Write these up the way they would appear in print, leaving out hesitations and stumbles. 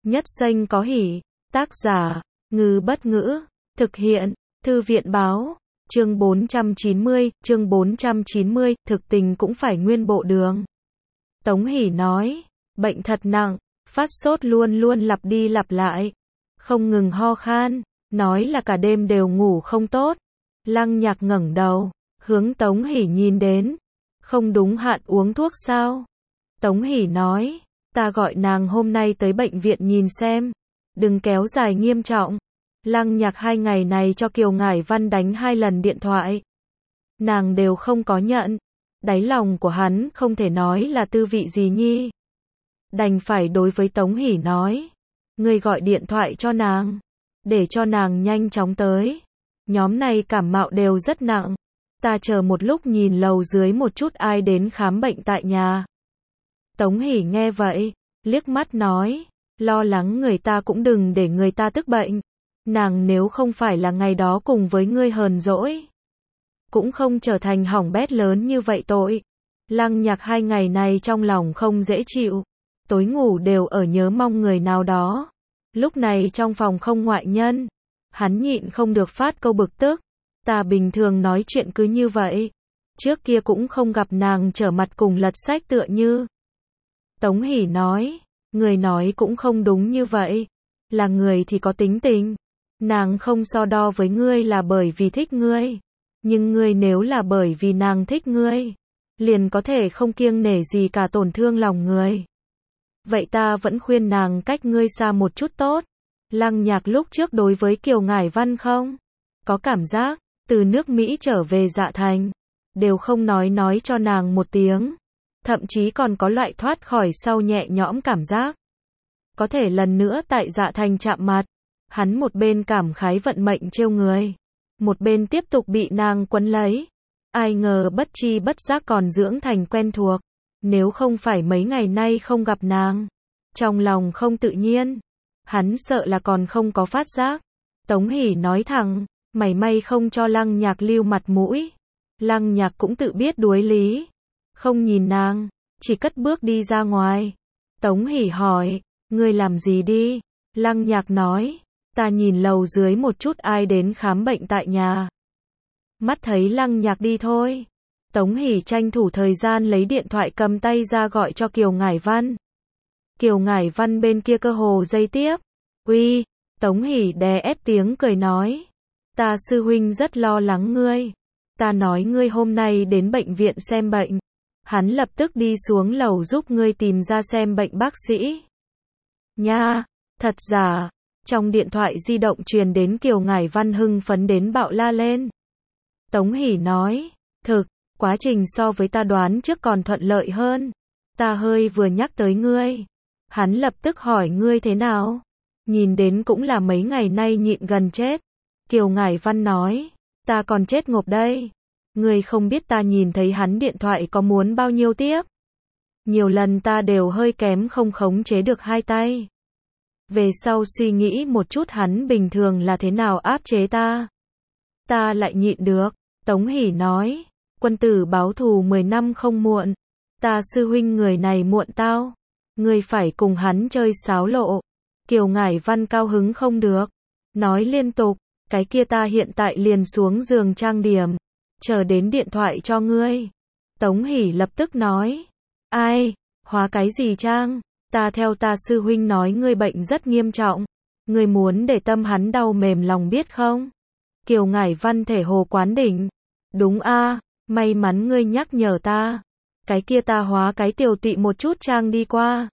Nhất danh có hỷ. Tác giả, Ngư Bất Ngữ. Thực hiện, Thư viện Báo. Chương 490, thực tình cũng phải nguyên bộ đường. Tống Hỷ nói, bệnh thật nặng, phát sốt luôn luôn lặp đi lặp lại, không ngừng ho khan, nói là cả đêm đều ngủ không tốt. Lăng Nhạc ngẩng đầu, hướng Tống Hỷ nhìn đến, không đúng hạn uống thuốc sao? Tống Hỷ nói, ta gọi nàng hôm nay tới bệnh viện nhìn xem, đừng kéo dài nghiêm trọng. Lăng Nhạc 2 ngày này cho Kiều Ngải Văn đánh 2 lần điện thoại, nàng đều không có nhận. Đáy lòng của hắn không thể nói là tư vị gì nhi, đành phải đối với Tống Hỷ nói, ngươi gọi điện thoại cho nàng, để cho nàng nhanh chóng tới. Nhóm này cảm mạo đều rất nặng, ta chờ một lúc nhìn lầu dưới một chút ai đến khám bệnh tại nhà. Tống Hỷ nghe vậy, liếc mắt nói, lo lắng người ta cũng đừng để người ta tức bệnh. Nàng nếu không phải là ngày đó cùng với ngươi hờn dỗi, cũng không trở thành hỏng bét lớn như vậy tội. Lăng Nhạc 2 ngày này trong lòng không dễ chịu, tối ngủ đều ở nhớ mong người nào đó. Lúc này trong phòng không ngoại nhân, hắn nhịn không được phát câu bực tức, ta bình thường nói chuyện cứ như vậy, trước kia cũng không gặp nàng trở mặt cùng lật sách tựa như. Tống Hỷ nói, người nói cũng không đúng như vậy, là người thì có tính tình, nàng không so đo với ngươi là bởi vì thích ngươi, nhưng ngươi nếu là bởi vì nàng thích ngươi, liền có thể không kiêng nể gì cả tổn thương lòng người. Vậy ta vẫn khuyên nàng cách ngươi xa một chút tốt. Lăng Nhạc lúc trước đối với Kiều Ngải Văn không có cảm giác, từ nước Mỹ trở về Dạ Thành, đều không nói cho nàng một tiếng, thậm chí còn có loại thoát khỏi sau nhẹ nhõm cảm giác. Có thể lần nữa tại Dạ Thành chạm mặt, hắn một bên cảm khái vận mệnh trêu người, một bên tiếp tục bị nàng quấn lấy. Ai ngờ bất chi bất giác còn dưỡng thành quen thuộc, nếu không phải mấy ngày nay không gặp nàng, trong lòng không tự nhiên, hắn sợ là còn không có phát giác. Tống Hỷ nói thẳng, mảy may không cho Lăng Nhạc lưu mặt mũi. Lăng Nhạc cũng tự biết đuối lý, không nhìn nàng, chỉ cất bước đi ra ngoài. Tống Hỷ hỏi, ngươi làm gì đi? Lăng Nhạc nói, ta nhìn lầu dưới một chút ai đến khám bệnh tại nhà. Mắt thấy Lăng Nhạc đi thôi, Tống Hỷ tranh thủ thời gian lấy điện thoại cầm tay ra gọi cho Kiều Ngải Văn. Kiều Ngải Văn bên kia cơ hồ dây tiếp. Uy, Tống Hỷ đè ép tiếng cười nói, ta sư huynh rất lo lắng ngươi. Ta nói ngươi hôm nay đến bệnh viện xem bệnh, hắn lập tức đi xuống lầu giúp ngươi tìm ra xem bệnh bác sĩ. Nha, thật giả? Trong điện thoại di động truyền đến Kiều Ngải Văn hưng phấn đến bạo la lên. Tống Hỷ nói, thực, quá trình so với ta đoán trước còn thuận lợi hơn. Ta hơi vừa nhắc tới ngươi, hắn lập tức hỏi ngươi thế nào. Nhìn đến cũng là mấy ngày nay nhịn gần chết. Kiều Ngải Văn nói, ta còn chết ngộp đây. Ngươi không biết ta nhìn thấy hắn điện thoại có muốn bao nhiêu tiếp. Nhiều lần ta đều hơi kém không khống chế được hai tay. Về sau suy nghĩ một chút hắn bình thường là thế nào áp chế ta. Ta lại nhịn được. Tống Hỷ nói, quân tử báo thù 10 năm không muộn. Ta sư huynh người này muộn tao. Ngươi phải cùng hắn chơi sáo lộ. Kiều Ngải Văn cao hứng không được, nói liên tục, cái kia ta hiện tại liền xuống giường trang điểm, chờ đến điện thoại cho ngươi. Tống Hỷ lập tức nói, ai, hóa cái gì trang, ta theo ta sư huynh nói ngươi bệnh rất nghiêm trọng, ngươi muốn để tâm hắn đau mềm lòng biết không? Kiều Ngải Văn thể hồ quán đỉnh, đúng a, may mắn ngươi nhắc nhở ta, cái kia ta hóa cái tiểu tụy một chút trang đi qua.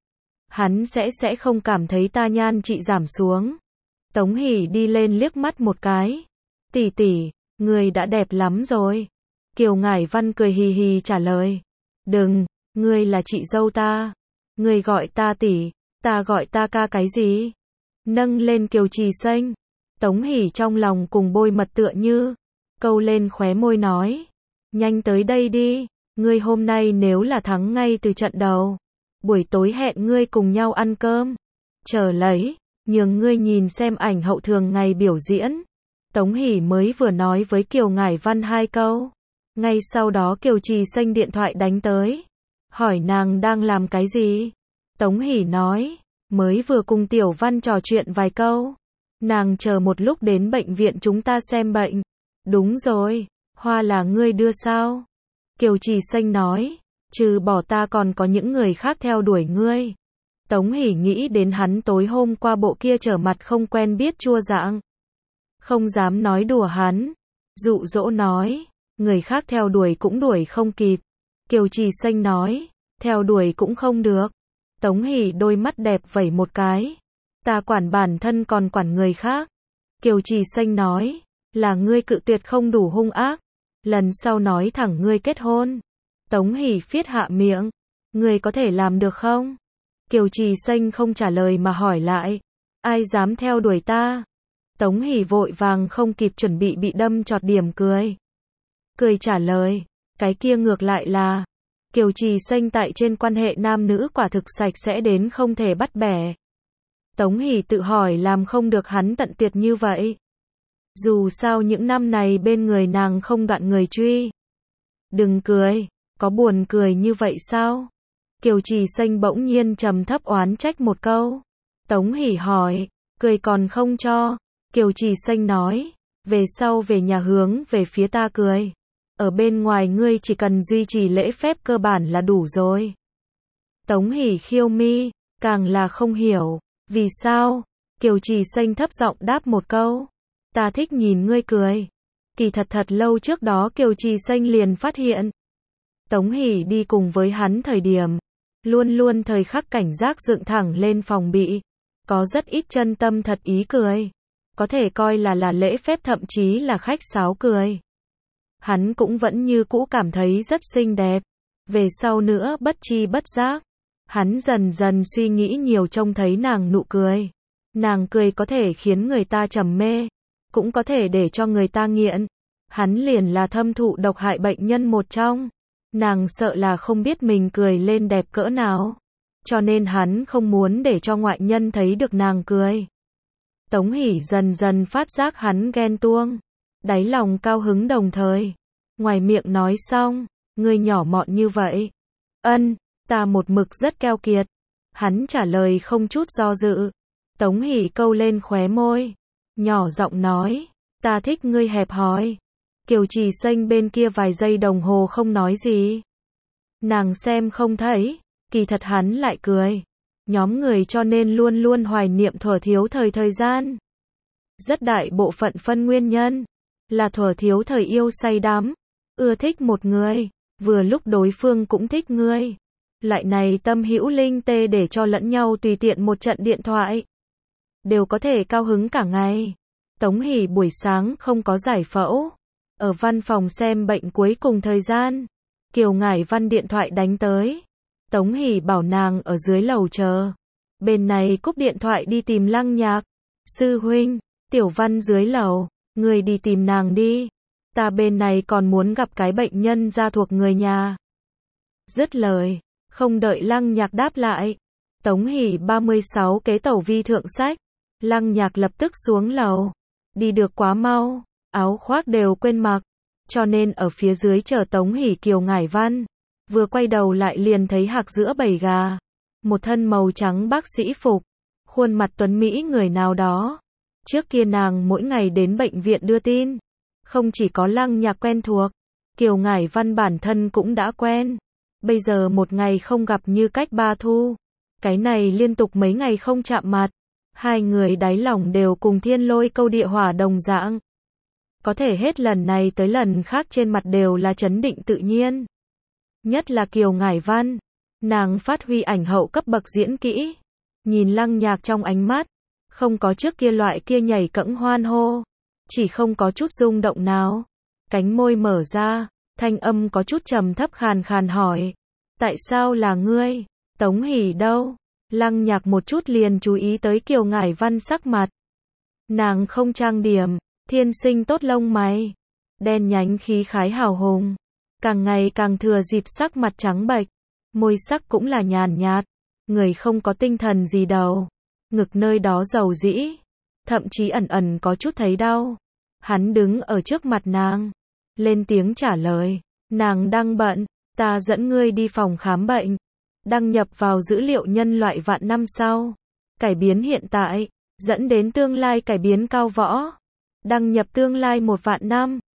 Hắn sẽ không cảm thấy ta nhan trị giảm xuống. Tống Hỷ đi lên liếc mắt một cái. Tỷ tỷ, ngươi đã đẹp lắm rồi. Kiều Ngải Văn cười hì hì trả lời. Đừng, ngươi là chị dâu ta. Ngươi gọi ta tỷ, ta gọi ta ca cái gì? Nâng lên Kiều Trì Xanh. Tống Hỷ trong lòng cùng bôi mật tựa như, câu lên khóe môi nói. Nhanh tới đây đi, ngươi hôm nay nếu là thắng ngay từ trận đầu, buổi tối hẹn ngươi cùng nhau ăn cơm. Chờ lấy, nhường ngươi nhìn xem ảnh hậu thường ngày biểu diễn. Tống Hỷ mới vừa nói với Kiều Ngải Văn 2 câu. Ngay sau đó Kiều Trì Xanh điện thoại đánh tới. Hỏi nàng đang làm cái gì? Tống Hỷ nói, mới vừa cùng Tiểu Văn trò chuyện vài câu. Nàng chờ một lúc đến bệnh viện chúng ta xem bệnh. Đúng rồi, hoa là ngươi đưa sao? Kiều Trì Xanh nói, trừ bỏ ta còn có những người khác theo đuổi ngươi. Tống Hỷ nghĩ đến hắn tối hôm qua bộ kia trở mặt không quen biết chua dạng. Không dám nói đùa hắn. Dụ dỗ nói, người khác theo đuổi cũng đuổi không kịp. Kiều Trì Xanh nói, theo đuổi cũng không được. Tống Hỷ đôi mắt đẹp vẩy một cái. Ta quản bản thân còn quản người khác. Kiều Trì Xanh nói, là ngươi cự tuyệt không đủ hung ác. Lần sau nói thẳng ngươi kết hôn. Tống Hỷ phiết hạ miệng. Ngươi có thể làm được không? Kiều Trì Xanh không trả lời mà hỏi lại. Ai dám theo đuổi ta? Tống Hỷ vội vàng không kịp chuẩn bị đâm chọt điểm cười. Cười trả lời, cái kia ngược lại là. Kiều Trì Xanh tại trên quan hệ nam nữ quả thực sạch sẽ đến không thể bắt bẻ. Tống Hỷ tự hỏi làm không được hắn tận tuyệt như vậy. Dù sao những năm này bên người nàng không đoạn người truy. Đừng cười, có buồn cười như vậy sao? Kiều Trì Xanh bỗng nhiên trầm thấp oán trách một câu. Tống Hỷ hỏi, cười còn không cho. Kiều Trì Xanh nói, về sau về nhà hướng về phía ta cười. Ở bên ngoài ngươi chỉ cần duy trì lễ phép cơ bản là đủ rồi. Tống Hỷ khiêu mi, càng là không hiểu, vì sao? Kiều Trì Xanh thấp giọng đáp một câu, ta thích nhìn ngươi cười. Kỳ thật lâu trước đó Kiều Trì Xanh liền phát hiện. Tống Hỷ đi cùng với hắn thời điểm, luôn luôn thời khắc cảnh giác dựng thẳng lên phòng bị. Có rất ít chân tâm thật ý cười. Có thể coi là lễ phép thậm chí là khách sáo cười. Hắn cũng vẫn như cũ cảm thấy rất xinh đẹp. Về sau nữa bất chi bất giác. Hắn dần dần suy nghĩ nhiều trông thấy nàng nụ cười. Nàng cười có thể khiến người ta trầm mê. Cũng có thể để cho người ta nghiện. Hắn liền là thâm thụ độc hại bệnh nhân một trong. Nàng sợ là không biết mình cười lên đẹp cỡ nào. Cho nên hắn không muốn để cho ngoại nhân thấy được nàng cười. Tống Hỷ dần dần phát giác hắn ghen tuông. Đáy lòng cao hứng đồng thời. Ngoài miệng nói xong, ngươi nhỏ mọn như vậy. Ân, ta một mực rất keo kiệt. Hắn trả lời không chút do dự. Tống Hỷ câu lên khóe môi. Nhỏ giọng nói, ta thích ngươi hẹp hòi. Kiều Trì Xanh bên kia vài giây đồng hồ không nói gì. Nàng xem không thấy, kỳ thật hắn lại cười. Nhóm người cho nên luôn luôn hoài niệm thuở thiếu thời gian. Rất đại bộ phận phân nguyên nhân là thuở thiếu thời yêu say đắm, ưa thích một người, vừa lúc đối phương cũng thích ngươi. Loại này tâm hữu linh tê để cho lẫn nhau tùy tiện một trận điện thoại, đều có thể cao hứng cả ngày. Tống Hỷ buổi sáng không có giải phẫu, ở văn phòng xem bệnh cuối cùng thời gian, Kiều Ngải Văn điện thoại đánh tới. Tống Hỷ bảo nàng ở dưới lầu chờ. Bên này cúp điện thoại đi tìm Lăng Nhạc. Sư huynh, Tiểu Văn dưới lầu, người đi tìm nàng đi. Ta bên này còn muốn gặp cái bệnh nhân gia thuộc người nhà. Dứt lời, không đợi Lăng Nhạc đáp lại. Tống Hỷ 36 kế tẩu vi thượng sách. Lăng Nhạc lập tức xuống lầu. Đi được quá mau, áo khoác đều quên mặc. Cho nên ở phía dưới chờ Tống Hỷ Kiều Ngải Văn. Vừa quay đầu lại liền thấy hạc giữa bầy gà. Một thân màu trắng bác sĩ phục. Khuôn mặt tuấn Mỹ người nào đó. Trước kia nàng mỗi ngày đến bệnh viện đưa tin. Không chỉ có Lăng Nhạc quen thuộc. Kiều Ngải Văn bản thân cũng đã quen. Bây giờ một ngày không gặp như cách ba thu. Cái này liên tục mấy ngày không chạm mặt. Hai người đáy lòng đều cùng thiên lôi câu địa hỏa đồng dạng. Có thể hết lần này tới lần khác trên mặt đều là trấn định tự nhiên. Nhất là Kiều Ngải Văn. Nàng phát huy ảnh hậu cấp bậc diễn kỹ. Nhìn Lăng Nhạc trong ánh mắt. Không có trước kia loại kia nhảy cẫng hoan hô. Chỉ không có chút rung động nào. Cánh môi mở ra. Thanh âm có chút trầm thấp khàn khàn hỏi. Tại sao là ngươi? Tống Hỷ đâu? Lăng Nhạc một chút liền chú ý tới Kiều Ngải Văn sắc mặt. Nàng không trang điểm. Thiên sinh tốt lông mày. Đen nhánh khí khái hào hùng. Càng ngày càng thừa dịp sắc mặt trắng bệch. Môi sắc cũng là nhàn nhạt. Người không có tinh thần gì đâu. Ngực nơi đó dầu dĩ. Thậm chí ẩn ẩn có chút thấy đau. Hắn đứng ở trước mặt nàng. Lên tiếng trả lời. Nàng đang bận. Ta dẫn ngươi đi phòng khám bệnh. Đăng nhập vào dữ liệu nhân loại vạn năm sau. cải biến hiện tại, dẫn đến tương lai cải biến cao võ. Đăng nhập tương lai 1 vạn năm.